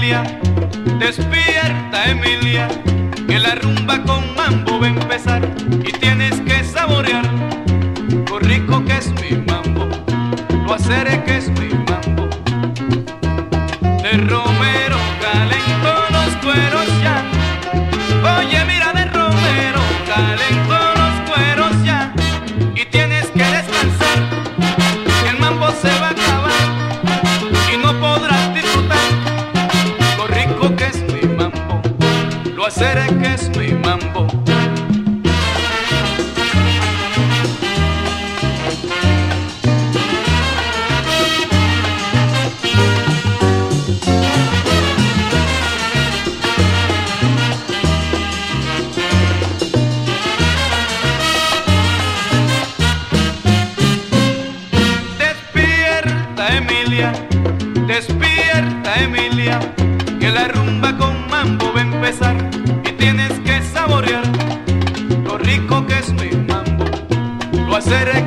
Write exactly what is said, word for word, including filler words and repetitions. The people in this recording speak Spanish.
Emilia, despierta Emilia, que la rumba con mambo va a empezar y tienes que saborear lo rico que es mi mambo, lo hacer que es mi mambo. De Romero calentó los cueros ya, oye mira de Romero calentó los cueros ya, y tienes que descansar, que el mambo se va a acabar y no podrás disfrutar lo rico que es mi mambo, lo hacer que es mi mambo. Emilia, despierta Emilia, que la rumba con mambo va a empezar y tienes que saborear lo rico que es mi mambo, lo hacer